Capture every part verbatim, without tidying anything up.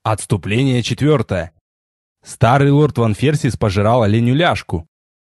Отступление четвертое. Старый лорд Ван Ферсис пожирал оленю ляжку.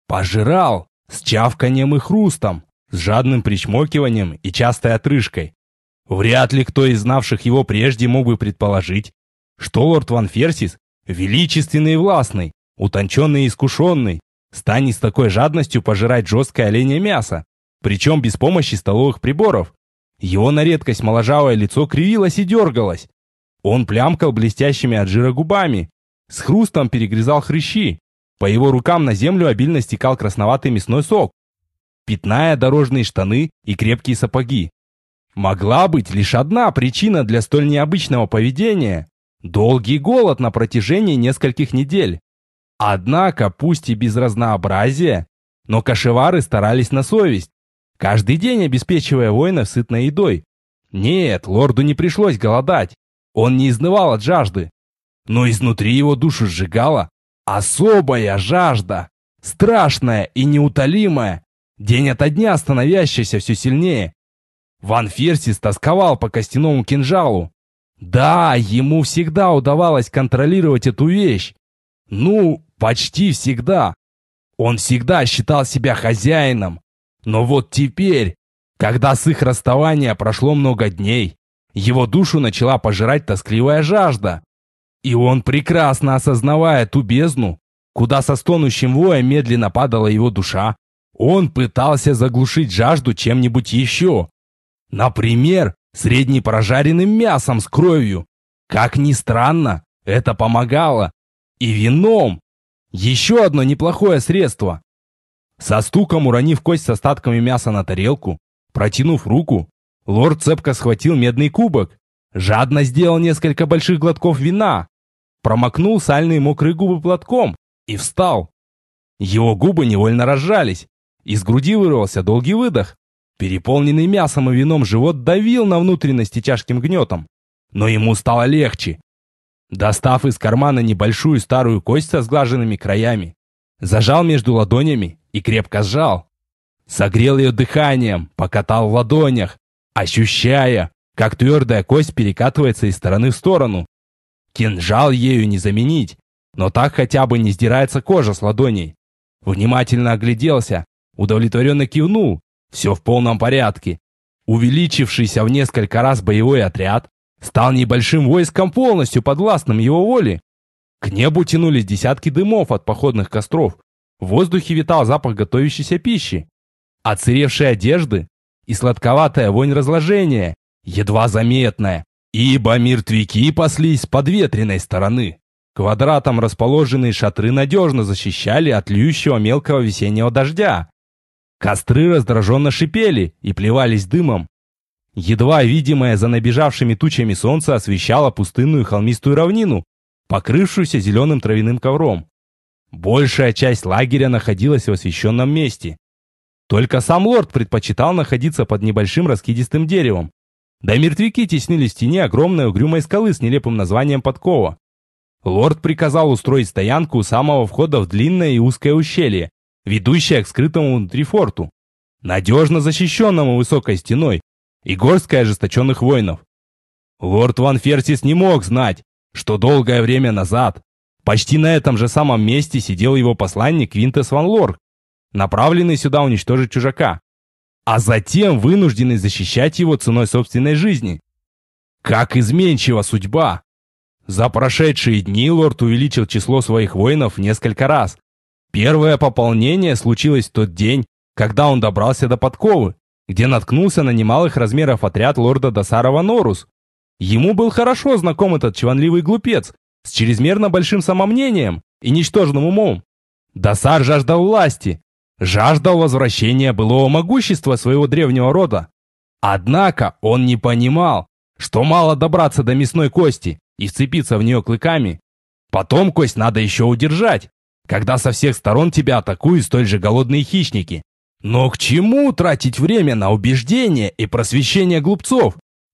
Пожирал с чавканием и хрустом, с жадным причмокиванием и частой отрыжкой. Вряд ли кто из знавших его прежде мог бы предположить, что лорд Ван Ферсис, величественный и властный, утонченный и искушенный, станет с такой жадностью пожирать жесткое оленье мясо, причем без помощи столовых приборов. Его на редкость моложавое лицо кривилось и дергалось. Он плямкал блестящими от жира губами, с хрустом перегрызал хрящи. По его рукам на землю обильно стекал красноватый мясной сок, пятная дорожные штаны и крепкие сапоги. Могла быть лишь одна причина для столь необычного поведения – долгий голод на протяжении нескольких недель. Однако, пусть и без разнообразия, но кошевары старались на совесть, каждый день обеспечивая воинов сытной едой. Нет, лорду не пришлось голодать. Он не изнывал от жажды, но изнутри его душу сжигала особая жажда, страшная и неутолимая, день ото дня становящаяся все сильнее. Ван Ферсис тосковал по костяному кинжалу. Да, ему всегда удавалось контролировать эту вещь. Ну, почти всегда. Он всегда считал себя хозяином. Но вот теперь, когда с их расставания прошло много дней, его душу начала пожирать тоскливая жажда. И он, прекрасно осознавая ту бездну, куда со стонущим воем медленно падала его душа, он пытался заглушить жажду чем-нибудь еще. Например, среднепрожаренным мясом с кровью. Как ни странно, это помогало. И вином. Еще одно неплохое средство. Со стуком уронив кость с остатками мяса на тарелку, протянув руку, лорд цепко схватил медный кубок, жадно сделал несколько больших глотков вина, промокнул сальные мокрые губы платком и встал. Его губы невольно разжались, из груди вырвался долгий выдох. Переполненный мясом и вином живот давил на внутренности тяжким гнетом, но ему стало легче. Достав из кармана небольшую старую кость со сглаженными краями, зажал между ладонями и крепко сжал. Согрел ее дыханием, покатал в ладонях, ощущая, как твердая кость перекатывается из стороны в сторону. Кинжал ею не заменить, но так хотя бы не сдирается кожа с ладоней. Внимательно огляделся, удовлетворенно кивнул, все в полном порядке. Увеличившийся в несколько раз боевой отряд стал небольшим войском, полностью подвластным его воле. К небу тянулись десятки дымов от походных костров, в воздухе витал запах готовящейся пищи, отсыревшей одежды и сладковатая вонь разложения, едва заметная, ибо мертвяки паслись с подветренной стороны. Квадратом расположенные шатры надежно защищали от льющего мелкого весеннего дождя. Костры раздраженно шипели и плевались дымом. Едва видимое за набежавшими тучами солнце освещало пустынную холмистую равнину, покрывшуюся зеленым травяным ковром. Большая часть лагеря находилась в освещенном месте. Только сам лорд предпочитал находиться под небольшим раскидистым деревом. Да и мертвяки теснились в тени огромной угрюмой скалы с нелепым названием Подкова. Лорд приказал устроить стоянку у самого входа в длинное и узкое ущелье, ведущее к скрытому внутри форту, надежно защищенному высокой стеной и горсткой ожесточенных воинов. Лорд Ван Ферсис не мог знать, что долгое время назад почти на этом же самом месте сидел его посланник Квинтес Ван Лорк, направленный сюда уничтожить чужака, а затем вынужденный защищать его ценой собственной жизни. Как изменчива судьба! За прошедшие дни лорд увеличил число своих воинов в несколько раз. Первое пополнение случилось в тот день, когда он добрался до Подковы, где наткнулся на немалых размеров отряд лорда Дасара Ван Орус. Ему был хорошо знаком этот чванливый глупец с чрезмерно большим самомнением и ничтожным умом. Дасар жаждал власти, жаждал возвращения былого могущества своего древнего рода. Однако он не понимал, что мало добраться до мясной кости и вцепиться в нее клыками. Потом кость надо еще удержать, когда со всех сторон тебя атакуют столь же голодные хищники. Но к чему тратить время на убеждение и просвещение глупцов?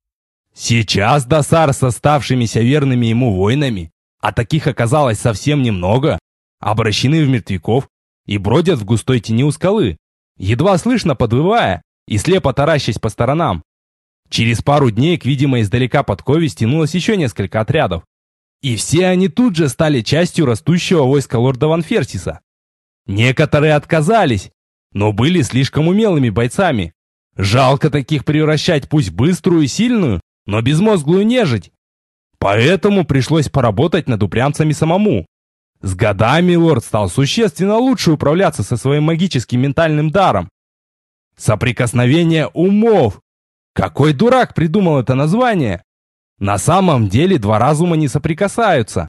Сейчас Дасар с оставшимися верными ему воинами, а таких оказалось совсем немного, обращены в мертвяков и бродят в густой тени у скалы, едва слышно подвывая и слепо таращась по сторонам. Через пару дней к видимой издалека подкове стянулось еще несколько отрядов. И все они тут же стали частью растущего войска лорда Ван Ферсиса. Некоторые отказались, но были слишком умелыми бойцами. Жалко таких превращать пусть быструю и сильную, но безмозглую нежить. Поэтому пришлось поработать над упрямцами самому. С годами лорд стал существенно лучше управляться со своим магическим ментальным даром. Соприкосновение умов. Какой дурак придумал это название? На самом деле два разума не соприкасаются.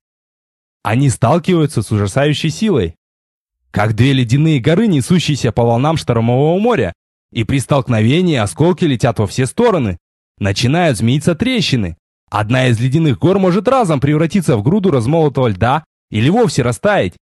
Они сталкиваются с ужасающей силой. Как две ледяные горы, несущиеся по волнам штормового моря, и при столкновении осколки летят во все стороны. Начинают змеиться трещины. Одна из ледяных гор может разом превратиться в груду размолотого льда или вовсе растаять.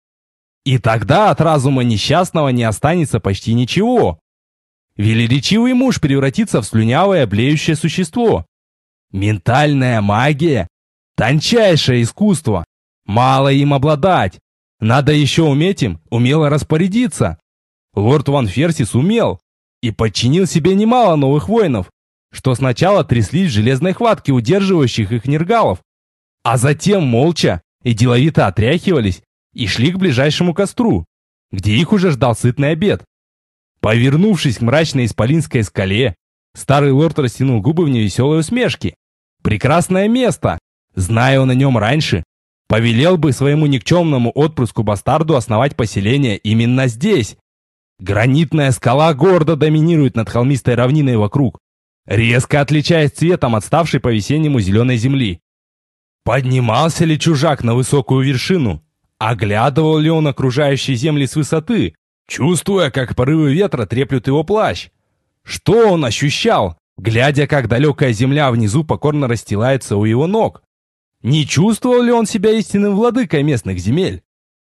И тогда от разума несчастного не останется почти ничего. Велеречивый муж превратится в слюнявое блеющее существо. Ментальная магия – тончайшее искусство. Мало им обладать. Надо еще уметь им умело распорядиться. Лорд Ван Ферсис умел и подчинил себе немало новых воинов, что сначала тряслись в железной хватке удерживающих их нергалов, а затем молча и деловито отряхивались и шли к ближайшему костру, где их уже ждал сытный обед. Повернувшись к мрачной исполинской скале, старый лорд растянул губы в невеселой усмешке. Прекрасное место! Зная он о нем раньше, повелел бы своему никчемному отпрыску-бастарду основать поселение именно здесь. Гранитная скала гордо доминирует над холмистой равниной вокруг, резко отличаясь цветом от ставшей по-весеннему зеленой земли. Поднимался ли чужак на высокую вершину? Оглядывал ли он окружающие земли с высоты, чувствуя, как порывы ветра треплют его плащ? Что он ощущал, глядя, как далекая земля внизу покорно расстилается у его ног? Не чувствовал ли он себя истинным владыкой местных земель?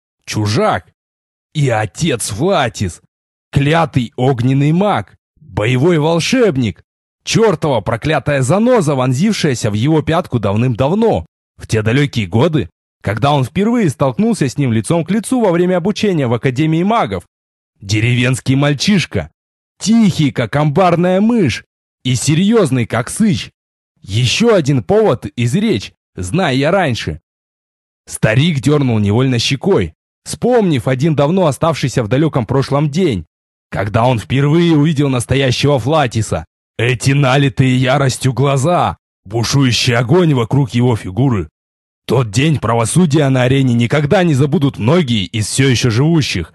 Чужак и отец Флатис, клятый огненный маг, боевой волшебник, чертова проклятая заноза, вонзившаяся в его пятку давным-давно, в те далекие годы, когда он впервые столкнулся с ним лицом к лицу во время обучения в Академии магов. Деревенский мальчишка, тихий, как амбарная мышь, и серьезный, как сыч. Еще один повод изречь, зная я раньше. Старик дернул невольно щекой, вспомнив один давно оставшийся в далеком прошлом день, когда он впервые увидел настоящего Флатиса. Эти налитые яростью глаза, бушующий огонь вокруг его фигуры. Тот день правосудия на арене никогда не забудут многие из все еще живущих.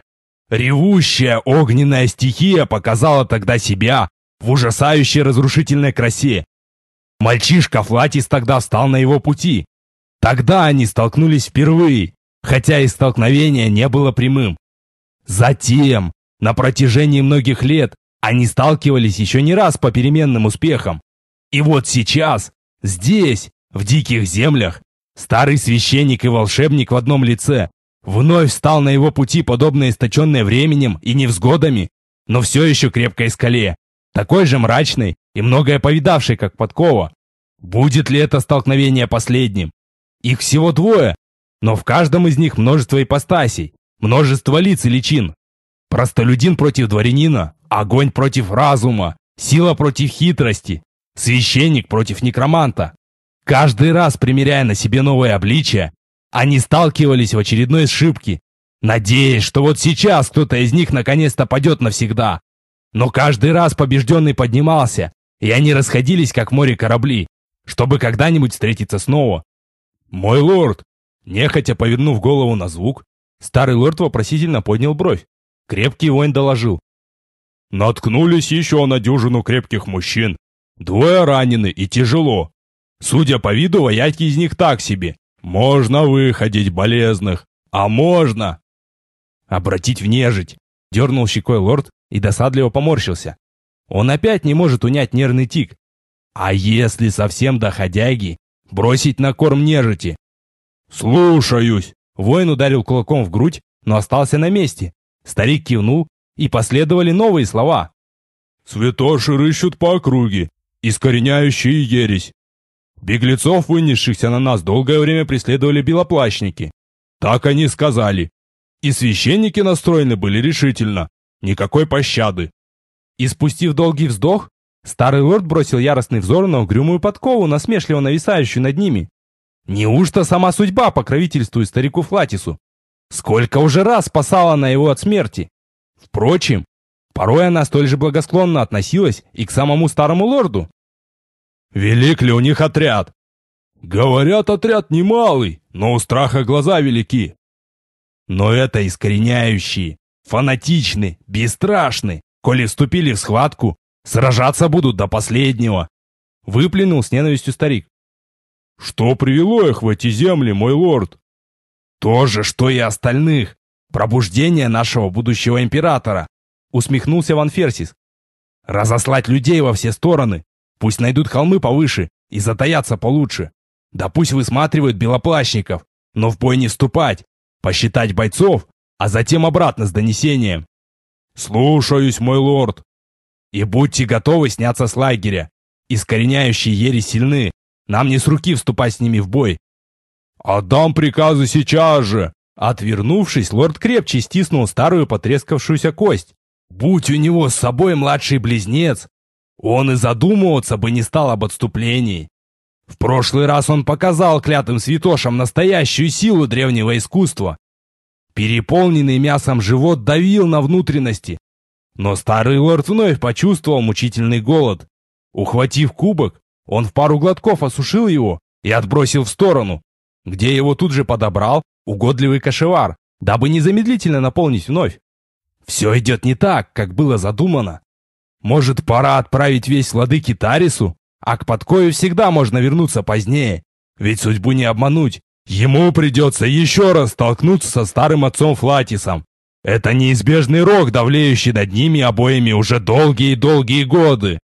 Ревущая огненная стихия показала тогда себя в ужасающей разрушительной красе. Мальчишка Флатис тогда встал на его пути. Тогда они столкнулись впервые, хотя и столкновение не было прямым. Затем, на протяжении многих лет, они сталкивались еще не раз по переменным успехам. И вот сейчас, здесь, в диких землях, старый священник и волшебник в одном лице вновь встал на его пути, подобно источенной временем и невзгодами, но все еще крепкой скале, такой же мрачной и многое повидавшей, как подкова. Будет ли это столкновение последним? Их всего двое, но в каждом из них множество ипостасей, множество лиц и личин. Простолюдин против дворянина, огонь против разума, сила против хитрости, священник против некроманта. Каждый раз, примеряя на себе новое обличие, они сталкивались в очередной сшибке, надеясь, что вот сейчас кто-то из них наконец-то падет навсегда. Но каждый раз побежденный поднимался, и они расходились, как в море корабли, чтобы когда-нибудь встретиться снова. «Мой лорд!» Нехотя повернув голову на звук, старый лорд вопросительно поднял бровь. Крепкий воин доложил. «Наткнулись еще на дюжину крепких мужчин. Двое ранены и тяжело. Судя по виду, вояки из них так себе. Можно выходить болезных, а можно...» «Обратить в нежить!» Дернул щекой лорд и досадливо поморщился. Он опять не может унять нервный тик. «А если совсем доходяги, бросить на корм нежити?» «Слушаюсь!» Воин ударил кулаком в грудь, но остался на месте. Старик кивнул, и последовали новые слова. «Святоши рыщут по округе, искореняющие ересь. Беглецов, вынесшихся на нас, долгое время преследовали белоплащники. Так они сказали. И священники настроены были решительно. Никакой пощады». И спустив долгий вздох, старый лорд бросил яростный взор на угрюмую подкову, насмешливо нависающую над ними. Неужто сама судьба покровительствует старику Флатису? Сколько уже раз спасала она его от смерти? Впрочем, порой она столь же благосклонно относилась и к самому старому лорду. Велик ли у них отряд? Говорят, отряд немалый, но у страха глаза велики. Но это искореняющие, фанатичны, бесстрашны. Коли вступили в схватку, сражаться будут до последнего. Выплюнул с ненавистью старик. Что привело их в эти земли, мой лорд? То же, что и остальных. Пробуждение нашего будущего императора. Усмехнулся Ван Ферсис. Разослать людей во все стороны. Пусть найдут холмы повыше и затаятся получше. Да пусть высматривают белоплащников, но в бой не вступать. Посчитать бойцов, а затем обратно с донесением. Слушаюсь, мой лорд. И будьте готовы сняться с лагеря. Искореняющие ери сильны. Нам не с руки вступать с ними в бой. Отдам приказы сейчас же. Отвернувшись, лорд крепче стиснул старую потрескавшуюся кость. Будь у него с собой младший близнец, он и задумываться бы не стал об отступлении. В прошлый раз он показал клятым святошам настоящую силу древнего искусства. Переполненный мясом живот давил на внутренности. Но старый лорд вновь почувствовал мучительный голод. Ухватив кубок, он в пару глотков осушил его и отбросил в сторону, где его тут же подобрал угодливый кошевар, дабы незамедлительно наполнить вновь. Все идет не так, как было задумано. Может, пора отправить весь владыке Тарису? А к Подкою всегда можно вернуться позднее. Ведь судьбу не обмануть. Ему придется еще раз столкнуться со старым отцом Флатисом. Это неизбежный рок, давлеющий над ними обоими уже долгие-долгие годы.